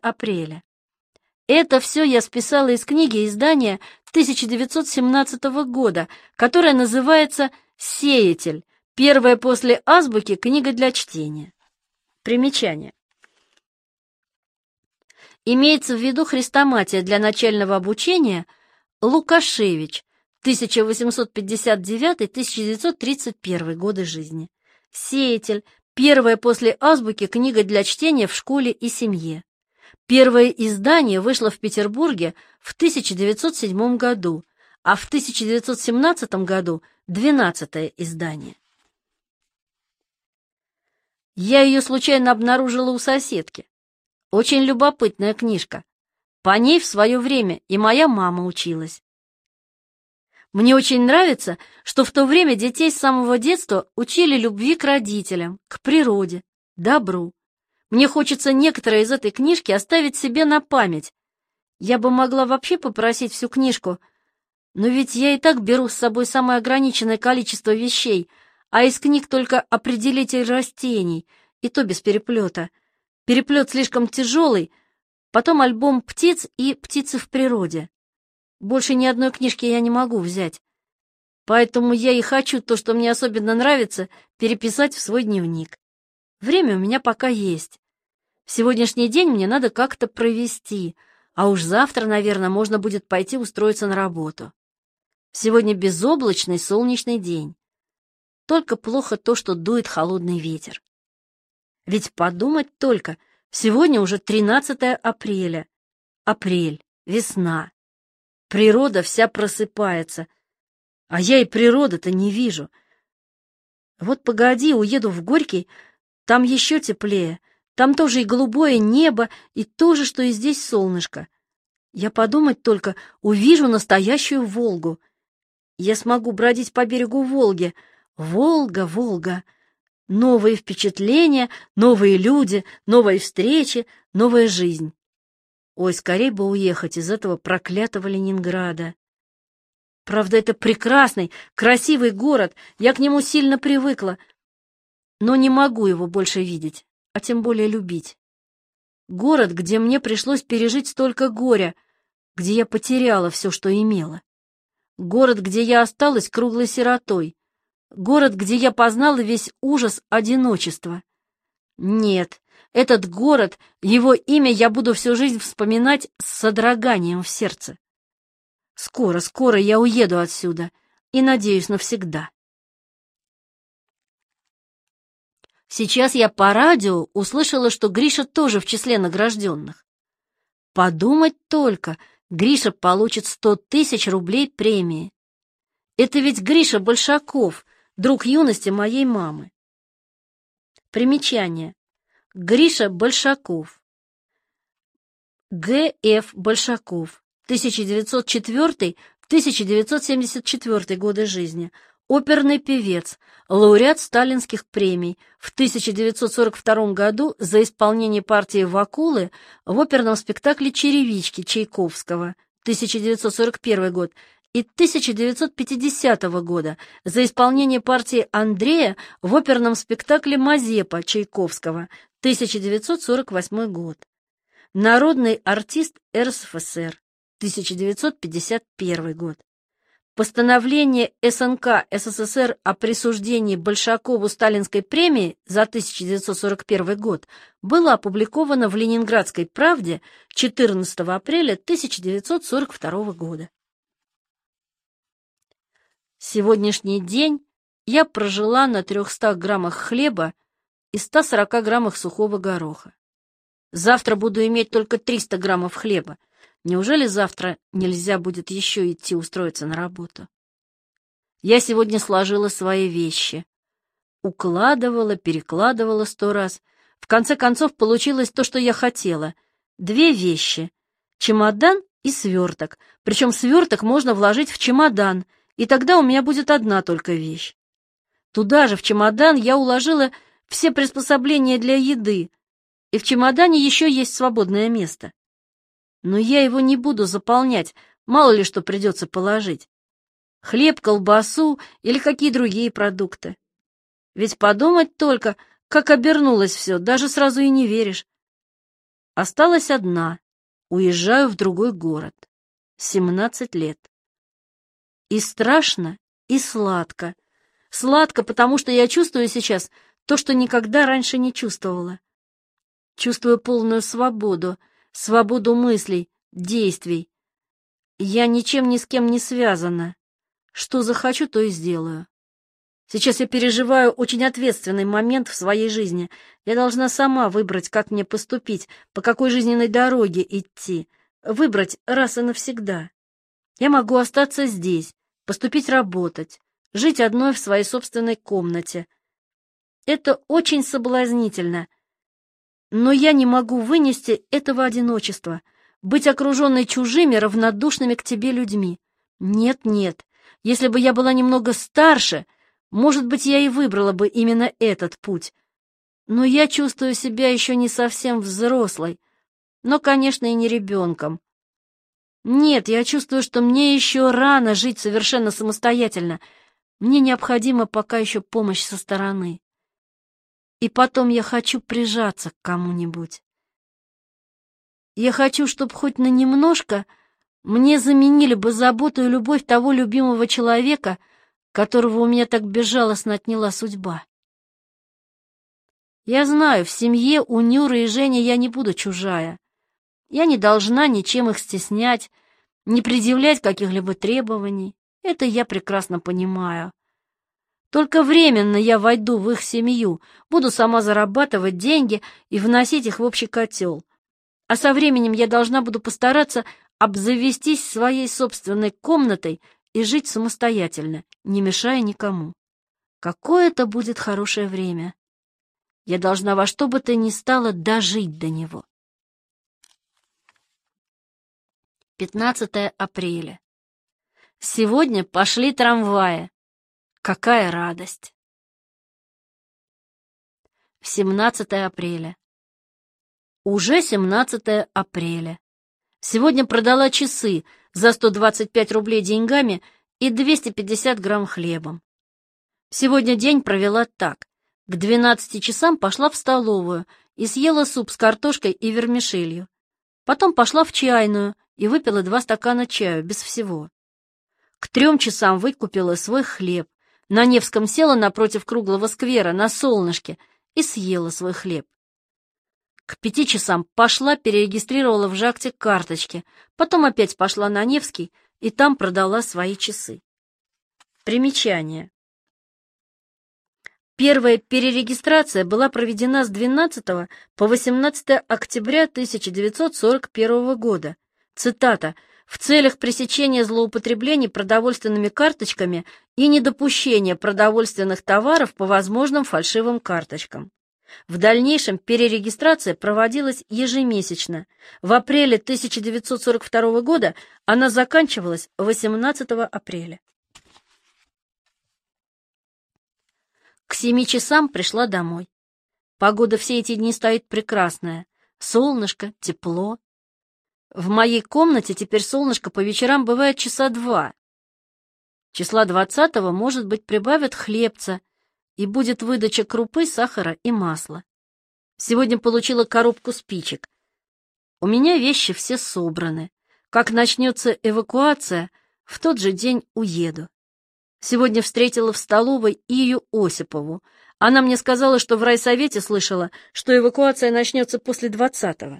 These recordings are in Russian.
апреля. Это все я списала из книги издания 1917 года, которая называется «Сеятель. Первая после азбуки книга для чтения». Примечание. Имеется в виду хрестоматия для начального обучения Лукашевич, 1859-1931 годы жизни. «Сеятель. Первая после азбуки книга для чтения в школе и семье». Первое издание вышло в Петербурге в 1907 году, а в 1917 году 12-е издание. Я ее случайно обнаружила у соседки. Очень любопытная книжка. По ней в свое время и моя мама училась. Мне очень нравится, что в то время детей с самого детства учили любви к родителям, к природе, добру. Мне хочется некоторые из этой книжки оставить себе на память. Я бы могла вообще попросить всю книжку, но ведь я и так беру с собой самое ограниченное количество вещей, а из книг только определитель растений, и то без переплета. Переплет слишком тяжелый, потом альбом птиц и птицы в природе. Больше ни одной книжки я не могу взять. Поэтому я и хочу то, что мне особенно нравится, переписать в свой дневник. Время у меня пока есть. Сегодняшний день мне надо как-то провести, а уж завтра, наверное, можно будет пойти устроиться на работу. Сегодня безоблачный солнечный день. Только плохо то, что дует холодный ветер. Ведь подумать только, сегодня уже 13 апреля. Апрель, весна. Природа вся просыпается, а я и природы-то не вижу. Вот погоди, уеду в Горький, там еще теплее. Там тоже и голубое небо, и то же, что и здесь солнышко. Я подумать только, увижу настоящую Волгу. Я смогу бродить по берегу Волги. Волга, Волга. Новые впечатления, новые люди, новые встречи, новая жизнь. Ой, скорей бы уехать из этого проклятого Ленинграда. Правда, это прекрасный, красивый город, я к нему сильно привыкла, но не могу его больше видеть, а тем более любить. Город, где мне пришлось пережить столько горя, где я потеряла все, что имела. Город, где я осталась круглой сиротой. Город, где я познала весь ужас одиночества. Нет, этот город, его имя я буду всю жизнь вспоминать с содроганием в сердце. Скоро, скоро я уеду отсюда и, надеюсь, навсегда. Сейчас я по радио услышала, что Гриша тоже в числе награжденных. Подумать только, Гриша получит 100 000 рублей премии. Это ведь Гриша Большаков, друг юности моей мамы. Примечание. Гриша Большаков. Г.Ф. Большаков, 1904-1974 годы жизни. Оперный певец, лауреат сталинских премий, в 1942 году за исполнение партии «Вакулы» в оперном спектакле «Черевички» Чайковского, 1941 год, и 1950 года за исполнение партии Андрея в оперном спектакле «Мазепа» Чайковского, 1948 год. Народный артист РСФСР, 1951 год. Постановление СНК СССР о присуждении Большакову сталинской премии за 1941 год было опубликовано в «Ленинградской правде» 14 апреля 1942 года. Сегодняшний день я прожила на 300 граммах хлеба и 140 граммах сухого гороха. Завтра буду иметь только 300 граммов хлеба. Неужели завтра нельзя будет еще идти устроиться на работу? Я сегодня сложила свои вещи. Укладывала, перекладывала 100 раз. В конце концов получилось то, что я хотела. 2 вещи. Чемодан и сверток. Причем сверток можно вложить в чемодан, и тогда у меня будет одна только вещь. Туда же, в чемодан, я уложила все приспособления для еды, и в чемодане еще есть свободное место. Но я его не буду заполнять, мало ли что придется положить. Хлеб, колбасу или какие другие продукты. Ведь подумать только, как обернулось все, даже сразу и не веришь. Осталась одна. Уезжаю в другой город. 17 лет. И страшно, и сладко. Сладко, потому что я чувствую сейчас то, что никогда раньше не чувствовала. Чувствую полную свободу, свободу мыслей, действий. Я ничем ни с кем не связана. Что захочу, то и сделаю. Сейчас я переживаю очень ответственный момент в своей жизни. Я должна сама выбрать, как мне поступить, по какой жизненной дороге идти. Выбрать раз и навсегда. Я могу остаться здесь, поступить работать, жить одной в своей собственной комнате. Это очень соблазнительно. Но я не могу вынести этого одиночества, быть окруженной чужими, равнодушными к тебе людьми. Нет, нет, если бы я была немного старше, может быть, я и выбрала бы именно этот путь. Но я чувствую себя еще не совсем взрослой, но, конечно, и не ребенком. Нет, я чувствую, что мне еще рано жить совершенно самостоятельно. Мне необходима пока еще помощь со стороны. И потом я хочу прижаться к кому-нибудь. Я хочу, чтобы хоть на немножко мне заменили бы заботу и любовь того любимого человека, которого у меня так безжалостно отняла судьба. Я знаю, в семье у Нюры и Жени я не буду чужая. Я не должна ничем их стеснять, не предъявлять каких-либо требований. Это я прекрасно понимаю. Только временно я войду в их семью, буду сама зарабатывать деньги и вносить их в общий котел. А со временем я должна буду постараться обзавестись своей собственной комнатой и жить самостоятельно, не мешая никому. Какое это будет хорошее время! Я должна во что бы то ни стало дожить до него. 15 апреля. Сегодня пошли трамваи. Какая радость! 17 апреля. Уже 17 апреля. Сегодня продала часы за 125 рублей деньгами и 250 грамм хлебом. Сегодня день провела так. К 12 часам пошла в столовую и съела суп с картошкой и вермишелью. Потом пошла в чайную и выпила 2 стакана чаю, без всего. К 3 часам выкупила свой хлеб. На Невском села напротив круглого сквера на солнышке и съела свой хлеб. К 5 часам пошла, перерегистрировала в Жакте карточки, потом опять пошла на Невский и там продала свои часы. Примечание. Первая перерегистрация была проведена с 12 по 18 октября 1941 года. Цитата: «В целях пресечения злоупотреблений продовольственными карточками и недопущения продовольственных товаров по возможным фальшивым карточкам». В дальнейшем перерегистрация проводилась ежемесячно. В апреле 1942 года она заканчивалась 18 апреля. К 7 часам пришла домой. Погода все эти дни стоит прекрасная. Солнышко, тепло. В моей комнате теперь солнышко по вечерам бывает часа 2. Числа 20-го, может быть, прибавят хлебца, и будет выдача крупы, сахара и масла. Сегодня получила коробку спичек. У меня вещи все собраны. Как начнется эвакуация, в тот же день уеду. Сегодня встретила в столовой Ию Осипову. Она мне сказала, что в райсовете слышала, что эвакуация начнется после 20-го.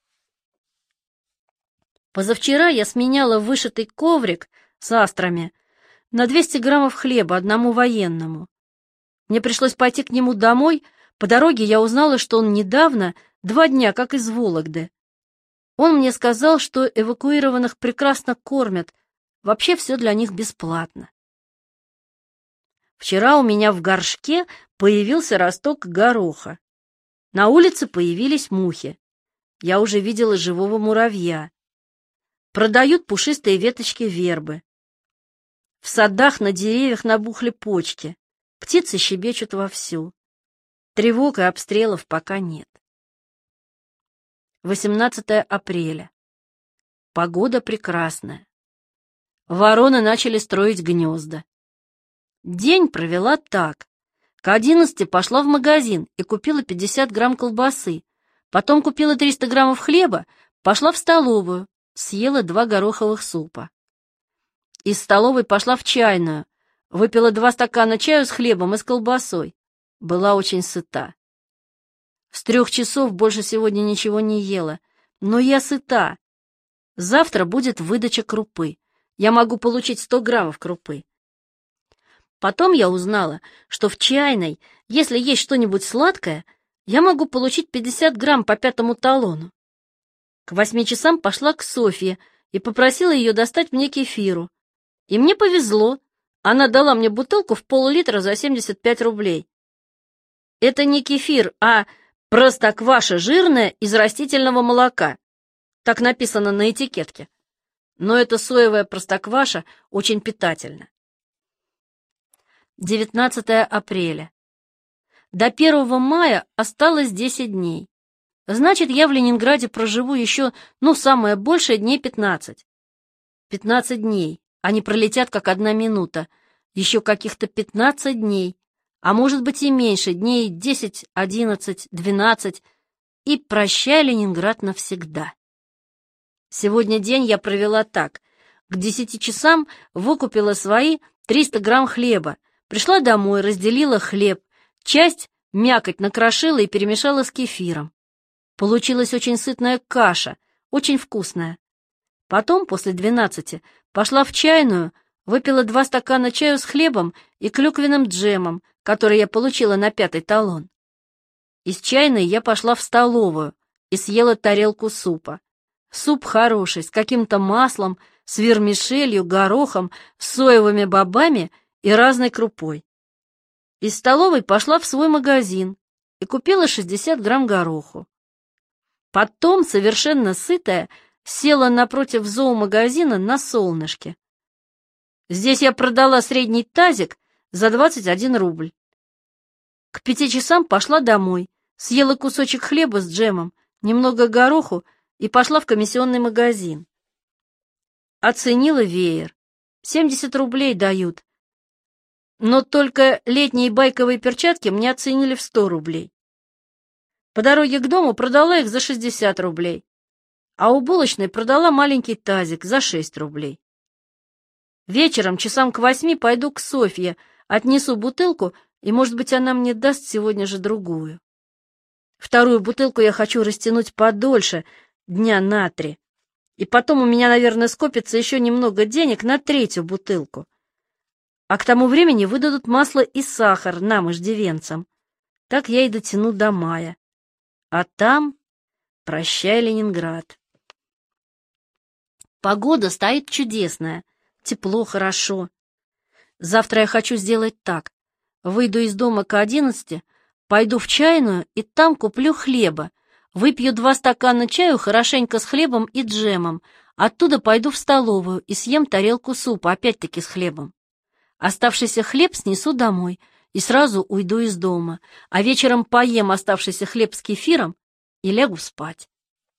Позавчера я сменяла вышитый коврик с астрами на 200 граммов хлеба одному военному. Мне пришлось пойти к нему домой. По дороге я узнала, что он недавно, 2 дня, как из Вологды. Он мне сказал, что эвакуированных прекрасно кормят, вообще все для них бесплатно. Вчера у меня в горшке появился росток гороха. На улице появились мухи. Я уже видела живого муравья. Продают пушистые веточки вербы. В садах на деревьях набухли почки. Птицы щебечут вовсю. Тревог и обстрелов пока нет. 18 апреля. Погода прекрасная. Вороны начали строить гнезда. День провела так. К 11 пошла в магазин и купила 50 грамм колбасы. Потом купила 300 граммов хлеба, пошла в столовую, съела 2 гороховых супа. Из столовой пошла в чайную, выпила 2 стакана чаю с хлебом и с колбасой. Была очень сыта. С 3 часов больше сегодня ничего не ела, но я сыта. Завтра будет выдача крупы. Я могу получить 100 граммов крупы. Потом я узнала, что в чайной, если есть что-нибудь сладкое, я могу получить 50 грамм по 5-му талону. К 8 часам пошла к Софье и попросила ее достать мне кефиру. И мне повезло. Она дала мне бутылку в пол-литра за 75 рублей. Это не кефир, а простокваша жирная из растительного молока. Так написано на этикетке. Но эта соевая простокваша очень питательна. 19 апреля. До 1 мая осталось 10 дней. Значит, я в Ленинграде проживу еще, самое большее, дней 15. 15 дней. Они пролетят, как 1 минута. Еще каких-то 15 дней. А может быть и меньше, дней 10, 11, 12. И прощай, Ленинград, навсегда. Сегодня день я провела так. К 10 часам выкупила свои 300 грамм хлеба. Пришла домой, разделила хлеб. Часть мякоть накрошила и перемешала с кефиром. Получилась очень сытная каша, очень вкусная. Потом, после 12, пошла в чайную, выпила 2 стакана чаю с хлебом и клюквенным джемом, который я получила на 5-й талон. Из чайной я пошла в столовую и съела тарелку супа. Суп хороший, с каким-то маслом, с вермишелью, горохом, с соевыми бобами и разной крупой. Из столовой пошла в свой магазин и купила 60 грамм гороху. Потом, совершенно сытая, села напротив зоомагазина на солнышке. Здесь я продала средний тазик за 21 рубль. К 5 часам пошла домой, съела кусочек хлеба с джемом, немного гороху и пошла в комиссионный магазин. Оценила веер. 70 рублей дают. Но только летние байковые перчатки мне оценили в 100 рублей. По дороге к дому продала их за 60 рублей, а у булочной продала маленький тазик за 6 рублей. Вечером, часам к 8, пойду к Софье, отнесу бутылку, и, может быть, она мне даст сегодня же другую. 2-ю бутылку я хочу растянуть подольше, дня на 3. И потом у меня, наверное, скопится еще немного денег на 3-ю бутылку. А к тому времени выдадут масло и сахар нам, иждивенцам. Так я и дотяну до мая. А там прощай, Ленинград. Погода стоит чудесная. Тепло, хорошо. Завтра я хочу сделать так. Выйду из дома к 11, пойду в чайную и там куплю хлеба. Выпью 2 стакана чаю хорошенько с хлебом и джемом. Оттуда пойду в столовую и съем тарелку супа, опять-таки с хлебом. Оставшийся хлеб снесу домой и сразу уйду из дома, а вечером поем оставшийся хлеб с кефиром и лягу спать.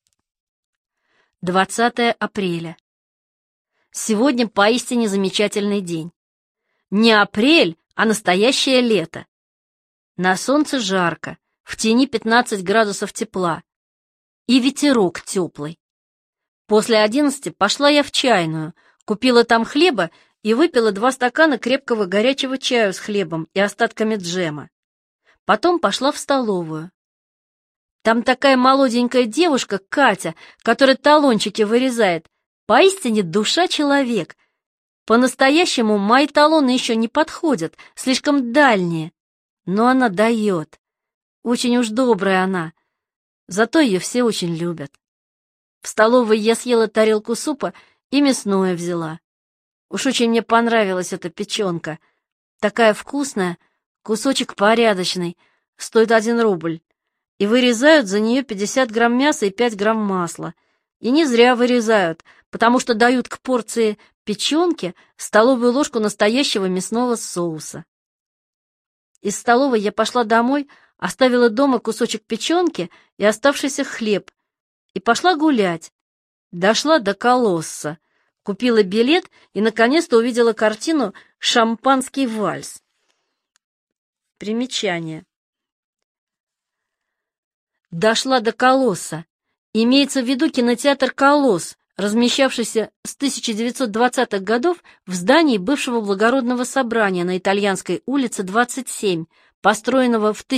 20 апреля. Сегодня поистине замечательный день. Не апрель, а настоящее лето. На солнце жарко, в тени 15 градусов тепла. И ветерок теплый. После 11 пошла я в чайную, купила там хлеба и выпила 2 стакана крепкого горячего чаю с хлебом и остатками джема. Потом пошла в столовую. Там такая молоденькая девушка, Катя, которая талончики вырезает. Поистине душа человек. По-настоящему мои талоны еще не подходят, слишком дальние. Но она дает. Очень уж добрая она. Зато ее все очень любят. В столовой я съела тарелку супа и мясное взяла. Уж очень мне понравилась эта печенка. Такая вкусная, кусочек порядочный, стоит 1 рубль. И вырезают за нее 50 грамм мяса и 5 грамм масла. И не зря вырезают, потому что дают к порции печенки столовую ложку настоящего мясного соуса. Из столовой я пошла домой, оставила дома кусочек печенки и оставшийся хлеб, и пошла гулять. Дошла до Колосса, купила билет и наконец-то увидела картину «Шампанский вальс». Примечание. дошла до «Колосса». Имеется в виду кинотеатр «Колосс», размещавшийся с 1920-х годов в здании бывшего благородного собрания на Итальянской улице, 27, построенного в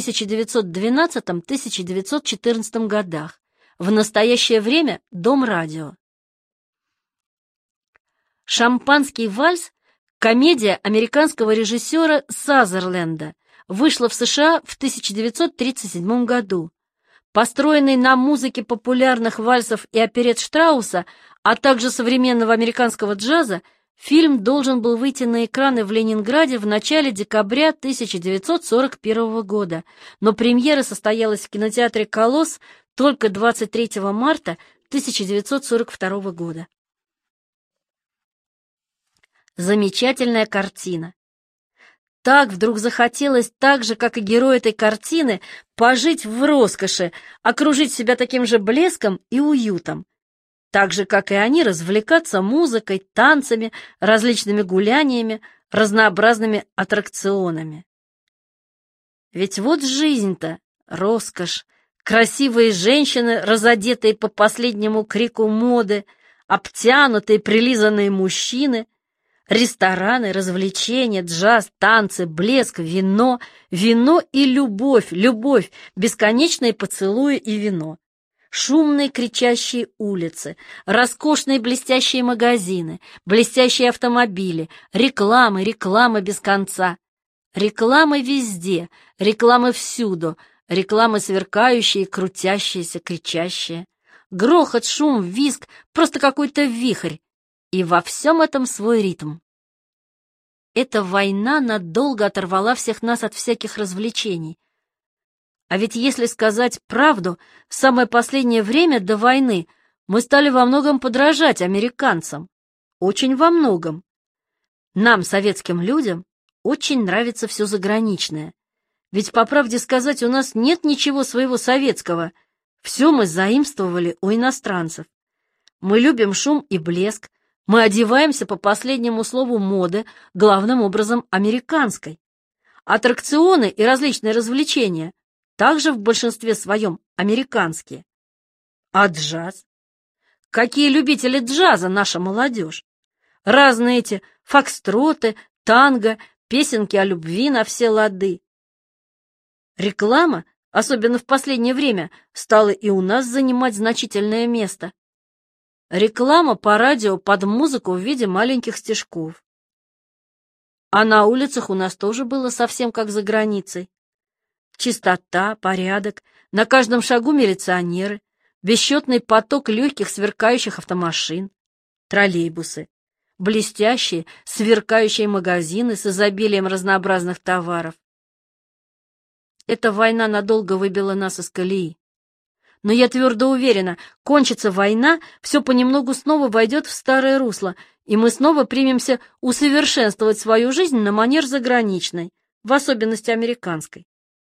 1912-1914 годах. В настоящее время Дом радио. «Шампанский вальс» — комедия американского режиссера Сазерленда, вышла в США в 1937 году. Построенный на музыке популярных вальсов и оперет Штрауса, а также современного американского джаза, фильм должен был выйти на экраны в Ленинграде в начале декабря 1941 года, но премьера состоялась в кинотеатре «Колосс» только 23 марта 1942 года. Замечательная картина. Так вдруг захотелось, так же, как и герой этой картины, пожить в роскоши, окружить себя таким же блеском и уютом. Так же, как и они, развлекаться музыкой, танцами, различными гуляниями, разнообразными аттракционами. Ведь вот жизнь-то, роскошь, красивые женщины, разодетые по последнему крику моды, обтянутые, прилизанные мужчины, рестораны, развлечения, джаз, танцы, блеск, вино, вино и любовь, любовь, бесконечные поцелуи и вино. Шумные кричащие улицы, роскошные блестящие магазины, блестящие автомобили, рекламы, рекламы без конца. Рекламы везде, рекламы всюду, рекламы сверкающие, крутящиеся, кричащие. Грохот, шум, визг, просто какой-то вихрь. И во всем этом свой ритм. Эта война надолго оторвала всех нас от всяких развлечений. А ведь если сказать правду, в самое последнее время до войны мы стали во многом подражать американцам. Очень во многом. Нам, советским людям, очень нравится все заграничное. Ведь, по правде сказать, у нас нет ничего своего советского. Все мы заимствовали у иностранцев. Мы любим шум и блеск. Мы одеваемся по последнему слову моды, главным образом американской. Аттракционы и различные развлечения также в большинстве своем американские. А джаз? Какие любители джаза наша молодежь? Разные эти фокстроты, танго, песенки о любви на все лады. Реклама, особенно в последнее время, стала и у нас занимать значительное место. Реклама по радио под музыку в виде маленьких стишков. А на улицах у нас тоже было совсем как за границей. Чистота, порядок, на каждом шагу милиционеры, бесчетный поток легких сверкающих автомашин, троллейбусы, блестящие, сверкающие магазины с изобилием разнообразных товаров. Эта война надолго выбила нас из колеи. Но я твердо уверена, кончится война, все понемногу снова войдет в старое русло, и мы снова примемся усовершенствовать свою жизнь на манер заграничной, в особенности американской.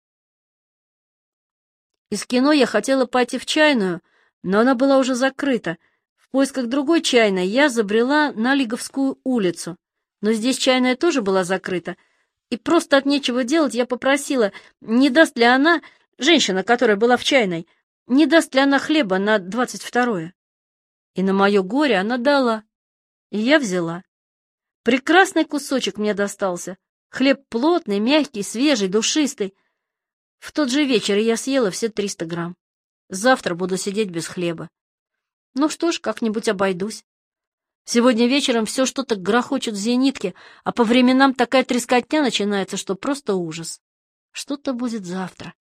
Из кино я хотела пойти в чайную, но она была уже закрыта. В поисках другой чайной я забрела на Лиговскую улицу, но здесь чайная тоже была закрыта, и просто от нечего делать я попросила, не даст ли она, женщина, которая была в чайной, не даст ли она хлеба на 22-е. И на мое горе она дала, и я взяла. Прекрасный кусочек мне достался, хлеб плотный, мягкий, свежий, душистый. В тот же вечер я съела все 300 грамм. Завтра буду сидеть без хлеба. Ну что ж, как-нибудь обойдусь. Сегодня вечером все что-то грохочет в зенитке, а по временам такая трескотня начинается, что просто ужас. Что-то будет завтра.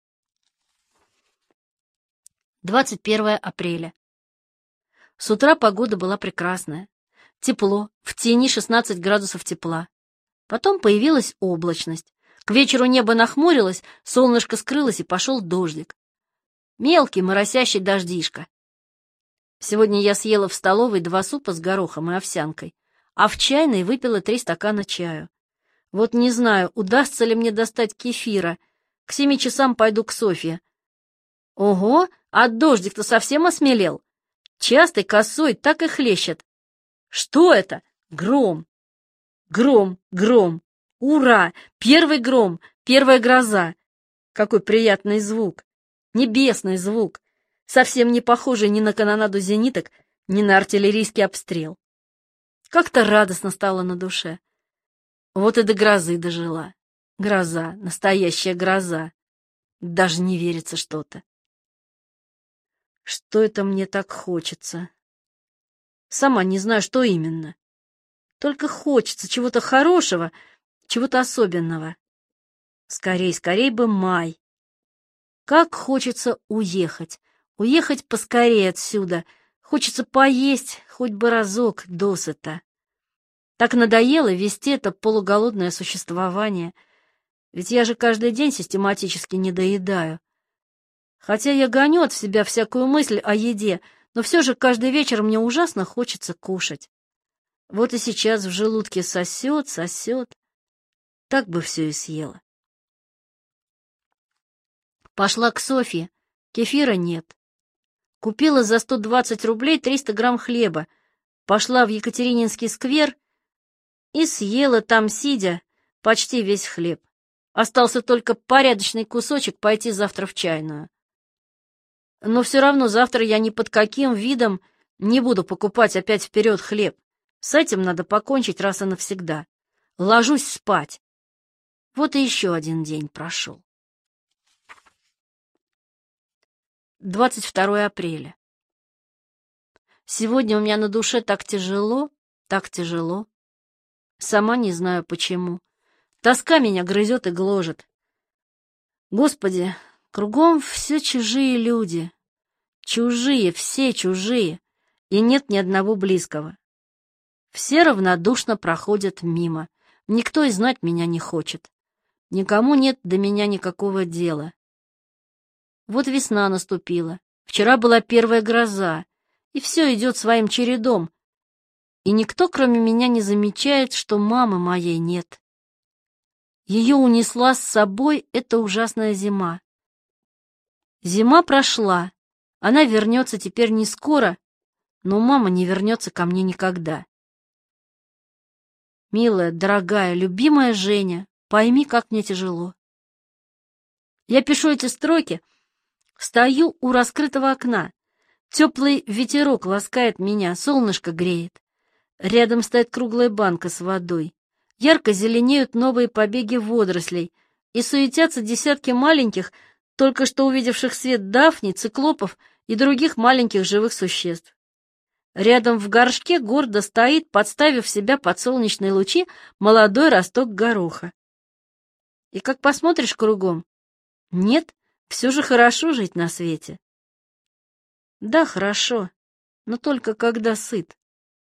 21 апреля. С утра погода была прекрасная. Тепло, в тени 16 градусов тепла. Потом появилась облачность. К вечеру небо нахмурилось, солнышко скрылось и пошел дождик. Мелкий, моросящий дождишко. Сегодня я съела в столовой 2 супа с горохом и овсянкой, а в чайной выпила 3 стакана чаю. Вот не знаю, удастся ли мне достать кефира. К 7 часам пойду к Софье. Ого, а дождик-то совсем осмелел. Частый, косой, так и хлещет. Что это? Гром. Гром, гром. Ура! Первый гром, первая гроза. Какой приятный звук. Небесный звук, совсем не похожий ни на канонаду зениток, ни на артиллерийский обстрел. Как-то радостно стало на душе. Вот и до грозы дожила. Гроза, настоящая гроза. Даже не верится что-то. Что это мне так хочется? Сама не знаю, что именно. Только хочется чего-то хорошего, чего-то особенного. Скорей, скорей бы май. Как хочется уехать. Уехать поскорее отсюда. Хочется поесть хоть бы разок досыта. Так надоело вести это полуголодное существование. Ведь я же каждый день систематически недоедаю. Хотя я гоню от себя всякую мысль о еде, но все же каждый вечер мне ужасно хочется кушать. Вот и сейчас в желудке сосет, сосет. Так бы все и съела. Пошла к Софье. Кефира нет. Купила за 120 рублей 300 грамм хлеба. Пошла в Екатерининский сквер и съела там, сидя, почти весь хлеб. Остался только порядочный кусочек пойти завтра в чайную. Но все равно завтра я ни под каким видом не буду покупать опять вперед хлеб. С этим надо покончить раз и навсегда. Ложусь спать. Вот и еще один день прошел. 22 апреля. Сегодня у меня на душе так тяжело, так тяжело. Сама не знаю почему. Тоска меня грызет и гложет. Господи, кругом все чужие люди. Чужие, все чужие. И нет ни одного близкого. Все равнодушно проходят мимо. Никто и знать меня не хочет. Никому нет до меня никакого дела. Вот весна наступила. Вчера была первая гроза. И все идет своим чередом. И никто, кроме меня, не замечает, что мамы моей нет. Ее унесла с собой эта ужасная зима. Зима прошла. Она вернется теперь не скоро, но мама не вернется ко мне никогда. Милая, дорогая, любимая Женя, пойми, как мне тяжело. Я пишу эти строки, стою у раскрытого окна. Теплый ветерок ласкает меня, солнышко греет. Рядом стоит круглая банка с водой. Ярко зеленеют новые побеги водорослей, и суетятся десятки маленьких, только что увидевших свет дафний, циклопов и других маленьких живых существ. Рядом в горшке гордо стоит, подставив себя под солнечные лучи, молодой росток гороха. И как посмотришь кругом, нет, все же хорошо жить на свете. Да, хорошо, но только когда сыт.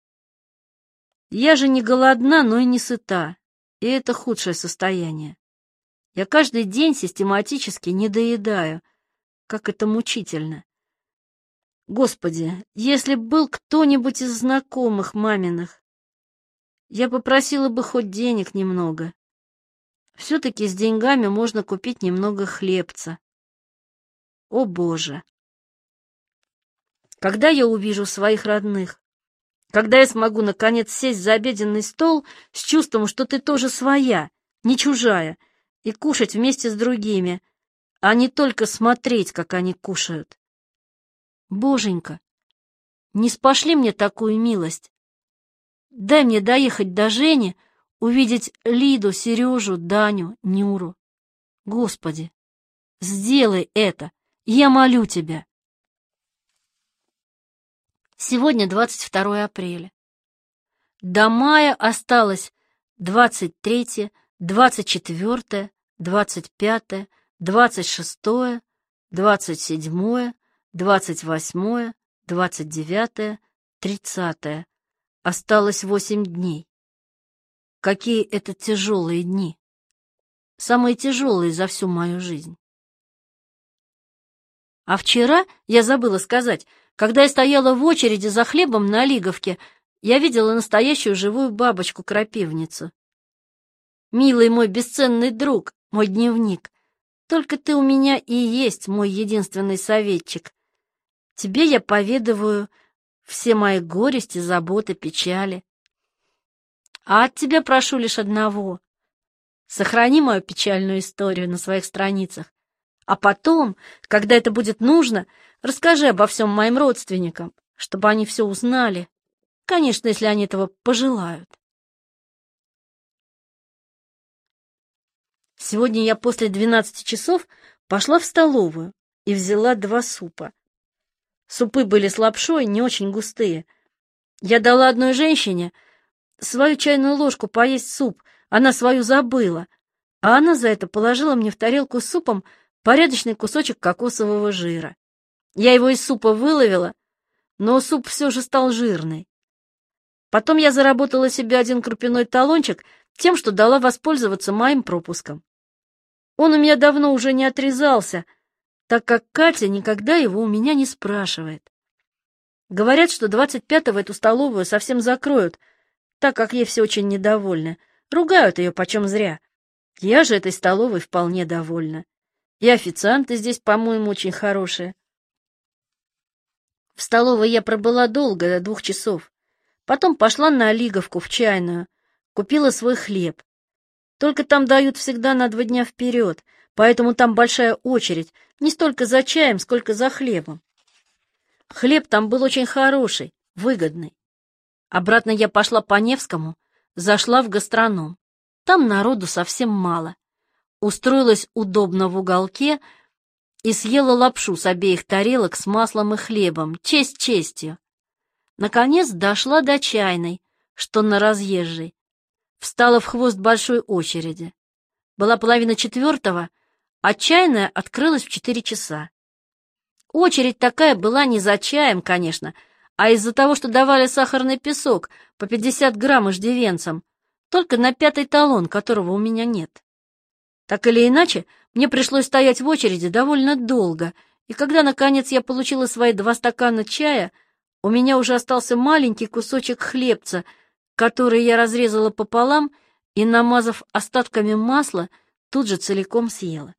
Я же не голодна, но и не сыта, и это худшее состояние. Я каждый день систематически недоедаю, как это мучительно. Господи, если б был кто-нибудь из знакомых маминых, я попросила бы хоть денег немного. Все-таки с деньгами можно купить немного хлебца. О, Боже! Когда я увижу своих родных? Когда я смогу, наконец, сесть за обеденный стол с чувством, что ты тоже своя, не чужая, и кушать вместе с другими, а не только смотреть, как они кушают? Боженька, не спошли мне такую милость. Дай мне доехать до Жени, увидеть Лиду, Сережу, Даню, Нюру. Господи, сделай это, я молю тебя. Сегодня 22 апреля. До мая осталось 23, 24, 25, 26, 27, 28, 29, 30. Осталось 8 дней. Какие это тяжелые дни. Самые тяжелые за всю мою жизнь. А вчера, я забыла сказать, когда я стояла в очереди за хлебом на Лиговке, я видела настоящую живую бабочку-крапивницу. Милый мой бесценный друг, мой дневник, только ты у меня и есть мой единственный советчик. Тебе я поведываю все мои горести, заботы, печали. А от тебя прошу лишь одного. Сохрани мою печальную историю на своих страницах, А потом, когда это будет нужно, расскажи обо всем моим родственникам, чтобы они все узнали. Конечно, если они этого пожелают. Сегодня я после 12 часов пошла в столовую и взяла 2 супа. Супы были с лапшой, не очень густые. Я дала одной женщине свою чайную ложку поесть суп, она свою забыла, а она за это положила мне в тарелку с супом порядочный кусочек кокосового жира. Я его из супа выловила, но суп все же стал жирный. Потом я заработала себе 1 крупяной талончик тем, что дала воспользоваться моим пропуском. Он у меня давно уже не отрезался, так как Катя никогда его у меня не спрашивает. Говорят, что 25-го эту столовую совсем закроют, так как ей все очень недовольны. Ругают ее почем зря. Я же этой столовой вполне довольна. И официанты здесь, по-моему, очень хорошие. В столовой я пробыла долго, до 2 часов. Потом пошла на Олиговку в чайную, купила свой хлеб. Только там дают всегда на 2 дня вперед, поэтому там большая очередь, не столько за чаем, сколько за хлебом. Хлеб там был очень хороший, выгодный. Обратно я пошла по Невскому, зашла в гастроном. Там народу совсем мало. Устроилась удобно в уголке и съела лапшу с обеих тарелок с маслом и хлебом, честь честью. Наконец дошла до чайной, что на Разъезжей. Встала в хвост большой очереди. Была 3:30, а чайная открылась в 4 часа. Очередь такая была не за чаем, конечно, а из-за того, что давали сахарный песок по 50 грамм иждивенцам, только на 5-й талон, которого у меня нет. Так или иначе, мне пришлось стоять в очереди довольно долго, и когда, наконец, я получила свои 2 стакана чая, у меня уже остался маленький кусочек хлебца, который я разрезала пополам и, намазав остатками масла, тут же целиком съела.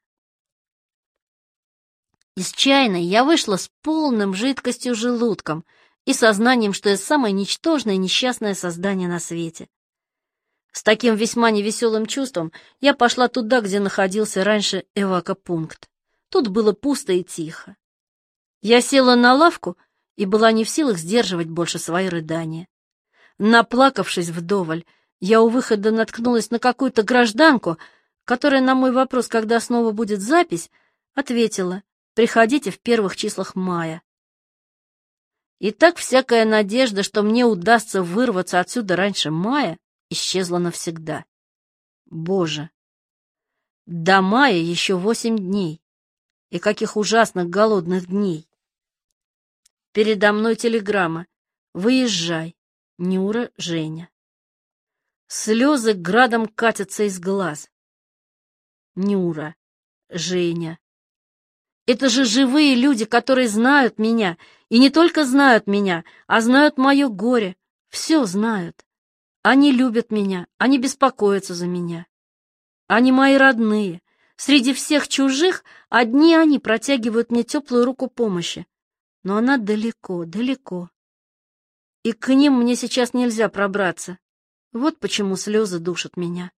Из чайной я вышла с полным жидкостью желудком и сознанием, что я самое ничтожное и несчастное создание на свете. С таким весьма невеселым чувством я пошла туда, где находился раньше эвакопункт. Тут было пусто и тихо. Я села на лавку и была не в силах сдерживать больше свои рыдания. Наплакавшись вдоволь, я у выхода наткнулась на какую-то гражданку, которая на мой вопрос, когда снова будет запись, ответила: «Приходите в первых числах мая». И так всякая надежда, что мне удастся вырваться отсюда раньше мая, исчезла навсегда. Боже! До мая еще 8 дней. И каких ужасных голодных дней! Передо мной телеграмма: «Выезжай, Нюра, Женя». Слезы градом катятся из глаз. Нюра, Женя. Это же живые люди, которые знают меня, и не только знают меня, а знают мое горе, все знают. Они любят меня, они беспокоятся за меня. Они мои родные. Среди всех чужих одни они протягивают мне теплую руку помощи. Но она далеко, далеко. И к ним мне сейчас нельзя пробраться. Вот почему слезы душат меня.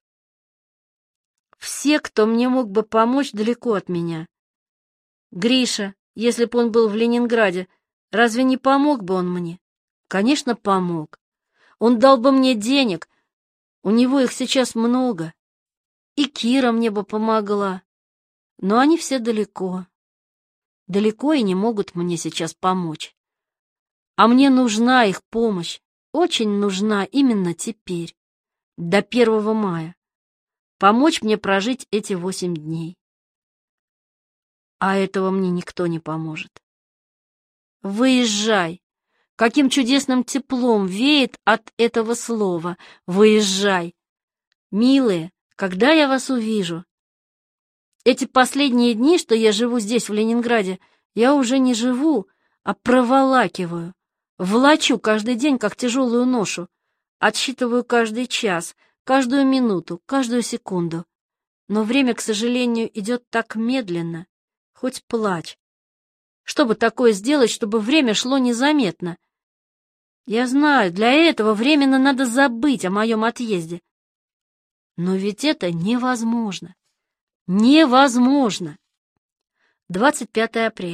Все, кто мне мог бы помочь, далеко от меня. Гриша, если бы он был в Ленинграде, разве не помог бы он мне? Конечно, помог. Он дал бы мне денег, у него их сейчас много. И Кира мне бы помогла. Но они все далеко. Далеко и не могут мне сейчас помочь. А мне нужна их помощь, очень нужна именно теперь, до 1 мая. Помочь мне прожить эти 8 дней. А этого мне никто не поможет. Выезжай! Каким чудесным теплом веет от этого слова «выезжай». Милые, когда я вас увижу? Эти последние дни, что я живу здесь, в Ленинграде, я уже не живу, а проволакиваю. Влачу каждый день, как тяжелую ношу. Отсчитываю каждый час, каждую минуту, каждую секунду. Но время, к сожалению, идет так медленно. Хоть плачь. Что бы такое сделать, чтобы время шло незаметно? Я знаю, для этого временно надо забыть о моем отъезде. Но ведь это невозможно. Невозможно. 25 апреля.